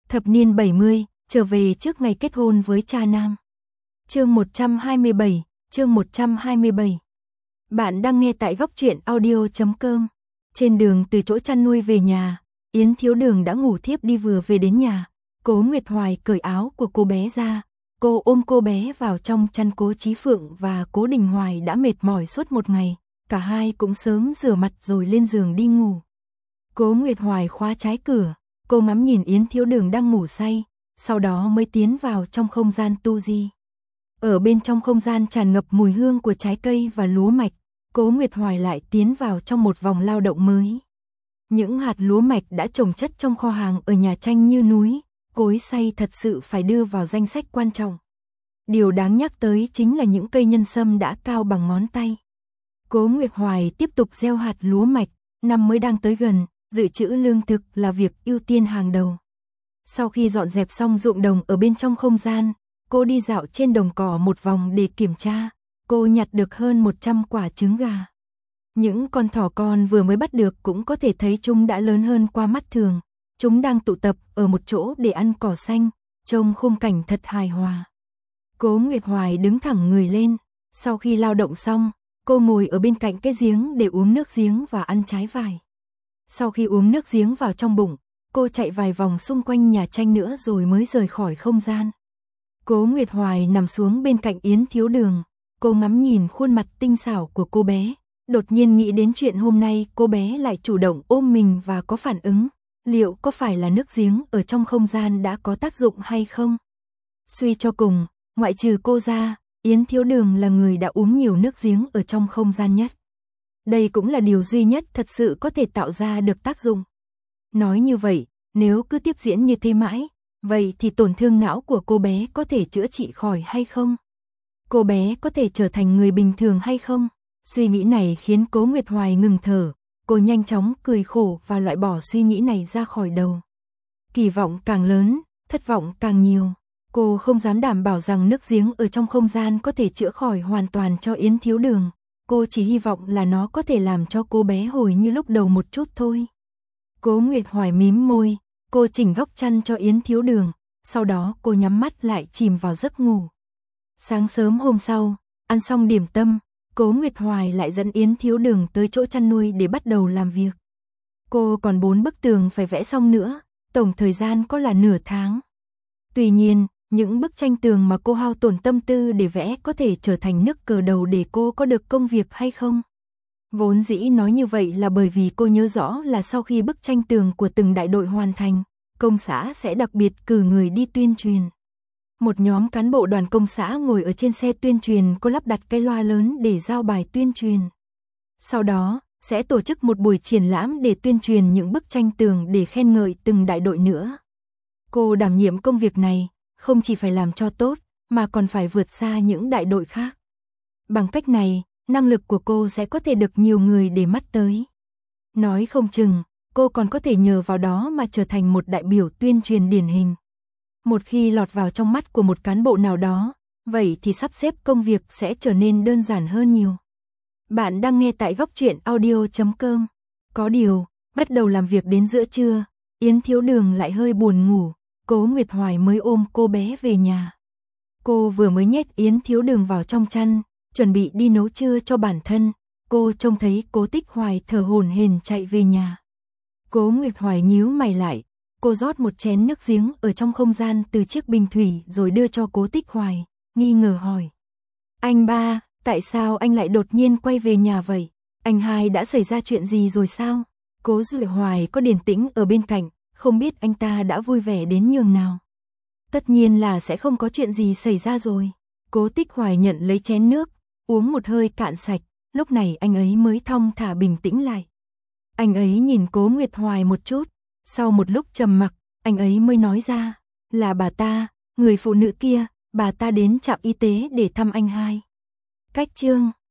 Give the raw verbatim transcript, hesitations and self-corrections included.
Thập niên bảy mươi, trở về trước ngày kết hôn với cha nam. Chương một trăm hai mươi bảy, chương một trăm hai mươi bảy. Bạn đang nghe tại góc truyện audio chấm com. Trên đường từ chỗ chăn nuôi về nhà, Yến Thiếu Đường đã ngủ thiếp đi vừa về đến nhà. Cố Nguyệt Hoài cởi áo của cô bé ra, cô ôm cô bé vào trong chăn. Cố Chí Phượng và Cố Đình Hoài đã mệt mỏi suốt một ngày, cả hai cũng sớm rửa mặt rồi lên giường đi ngủ. Cố Nguyệt Hoài khóa trái cửa, cô ngắm nhìn Yến Thiếu Đường đang ngủ say, sau đó mới tiến vào trong không gian tu di. Ở bên trong không gian tràn ngập mùi hương của trái cây và lúa mạch, Cố Nguyệt Hoài lại tiến vào trong một vòng lao động mới. Những hạt lúa mạch đã trồng chất trong kho hàng ở nhà tranh như núi, cối xay thật sự phải đưa vào danh sách quan trọng. Điều đáng nhắc tới chính là những cây nhân sâm đã cao bằng ngón tay. Cố Nguyệt Hoài tiếp tục gieo hạt lúa mạch, năm mới đang tới gần, dự trữ lương thực là việc ưu tiên hàng đầu. Sau khi dọn dẹp xong ruộng đồng ở bên trong không gian, cô đi dạo trên đồng cỏ một vòng để kiểm tra, cô nhặt được hơn một trăm quả trứng gà. Những con thỏ con vừa mới bắt được cũng có thể thấy chúng đã lớn hơn qua mắt thường. Chúng đang tụ tập ở một chỗ để ăn cỏ xanh, trông khung cảnh thật hài hòa. Cố Nguyệt Hoài đứng thẳng người lên, sau khi lao động xong, cô ngồi ở bên cạnh cái giếng để uống nước giếng và ăn trái vải. Sau khi uống nước giếng vào trong bụng, cô chạy vài vòng xung quanh nhà tranh nữa rồi mới rời khỏi không gian. Cố Nguyệt Hoài nằm xuống bên cạnh Yến Thiếu Đường, cô ngắm nhìn khuôn mặt tinh xảo của cô bé, đột nhiên nghĩ đến chuyện hôm nay cô bé lại chủ động ôm mình và có phản ứng, liệu có phải là nước giếng ở trong không gian đã có tác dụng hay không? Suy cho cùng, ngoại trừ cô ra, Yến Thiếu Đường là người đã uống nhiều nước giếng ở trong không gian nhất. Đây cũng là điều duy nhất thật sự có thể tạo ra được tác dụng. Nói như vậy, nếu cứ tiếp diễn như thế mãi, vậy thì tổn thương não của cô bé có thể chữa trị khỏi hay không? Cô bé có thể trở thành người bình thường hay không? Suy nghĩ này khiến Cố Nguyệt Hoài ngừng thở, cô nhanh chóng cười khổ và loại bỏ suy nghĩ này ra khỏi đầu. Kỳ vọng càng lớn, thất vọng càng nhiều. Cô không dám đảm bảo rằng nước giếng ở trong không gian có thể chữa khỏi hoàn toàn cho Yến Thiếu Đường. Cô chỉ hy vọng là nó có thể làm cho cô bé hồi như lúc đầu một chút thôi. Cố Nguyệt Hoài mím môi, cô chỉnh góc chăn cho Yến Thiếu Đường, sau đó cô nhắm mắt lại chìm vào giấc ngủ. Sáng sớm hôm sau, ăn xong điểm tâm, Cố Nguyệt Hoài lại dẫn Yến Thiếu Đường tới chỗ chăn nuôi để bắt đầu làm việc. Cô còn bốn bức tường phải vẽ xong nữa, tổng thời gian có là nửa tháng. Tuy nhiên, những bức tranh tường mà cô hao tổn tâm tư để vẽ có thể trở thành nước cờ đầu để cô có được công việc hay không? Vốn dĩ nói như vậy là bởi vì cô nhớ rõ là sau khi bức tranh tường của từng đại đội hoàn thành, công xã sẽ đặc biệt cử người đi tuyên truyền. Một nhóm cán bộ đoàn công xã ngồi ở trên xe tuyên truyền, cô lắp đặt cái loa lớn để giao bài tuyên truyền. Sau đó, sẽ tổ chức một buổi triển lãm để tuyên truyền những bức tranh tường để khen ngợi từng đại đội nữa. Cô đảm nhiệm công việc này, không chỉ phải làm cho tốt, mà còn phải vượt xa những đại đội khác. Bằng cách này, năng lực của cô sẽ có thể được nhiều người để mắt tới. Nói không chừng, cô còn có thể nhờ vào đó mà trở thành một đại biểu tuyên truyền điển hình. Một khi lọt vào trong mắt của một cán bộ nào đó, vậy thì sắp xếp công việc sẽ trở nên đơn giản hơn nhiều. Bạn đang nghe tại góc truyện audio chấm com. Có điều, bắt đầu làm việc đến giữa trưa, Yến Thiếu Đường lại hơi buồn ngủ, Cố Nguyệt Hoài mới ôm cô bé về nhà. Cô vừa mới nhét Yến Thiếu Đường vào trong chăn, chuẩn bị đi nấu trưa cho bản thân, cô trông thấy Cố Tích Hoài thở hổn hển chạy về nhà. Cố Nguyệt Hoài nhíu mày lại, cô rót một chén nước giếng ở trong không gian từ chiếc bình thủy rồi đưa cho Cố Tích Hoài, nghi ngờ hỏi. Anh ba, tại sao anh lại đột nhiên quay về nhà vậy? Anh hai đã xảy ra chuyện gì rồi sao? Cố Duệ Hoài có Điền Tĩnh ở bên cạnh, không biết anh ta đã vui vẻ đến nhường nào. Tất nhiên là sẽ không có chuyện gì xảy ra rồi. Cố Tích Hoài nhận lấy chén nước, uống một hơi cạn sạch, lúc này anh ấy mới thong thả bình tĩnh lại. Anh ấy nhìn Cố Nguyệt Hoài một chút, sau một lúc trầm mặc, anh ấy mới nói ra, là bà ta, người phụ nữ kia, bà ta đến trạm y tế để thăm anh hai. Cách chương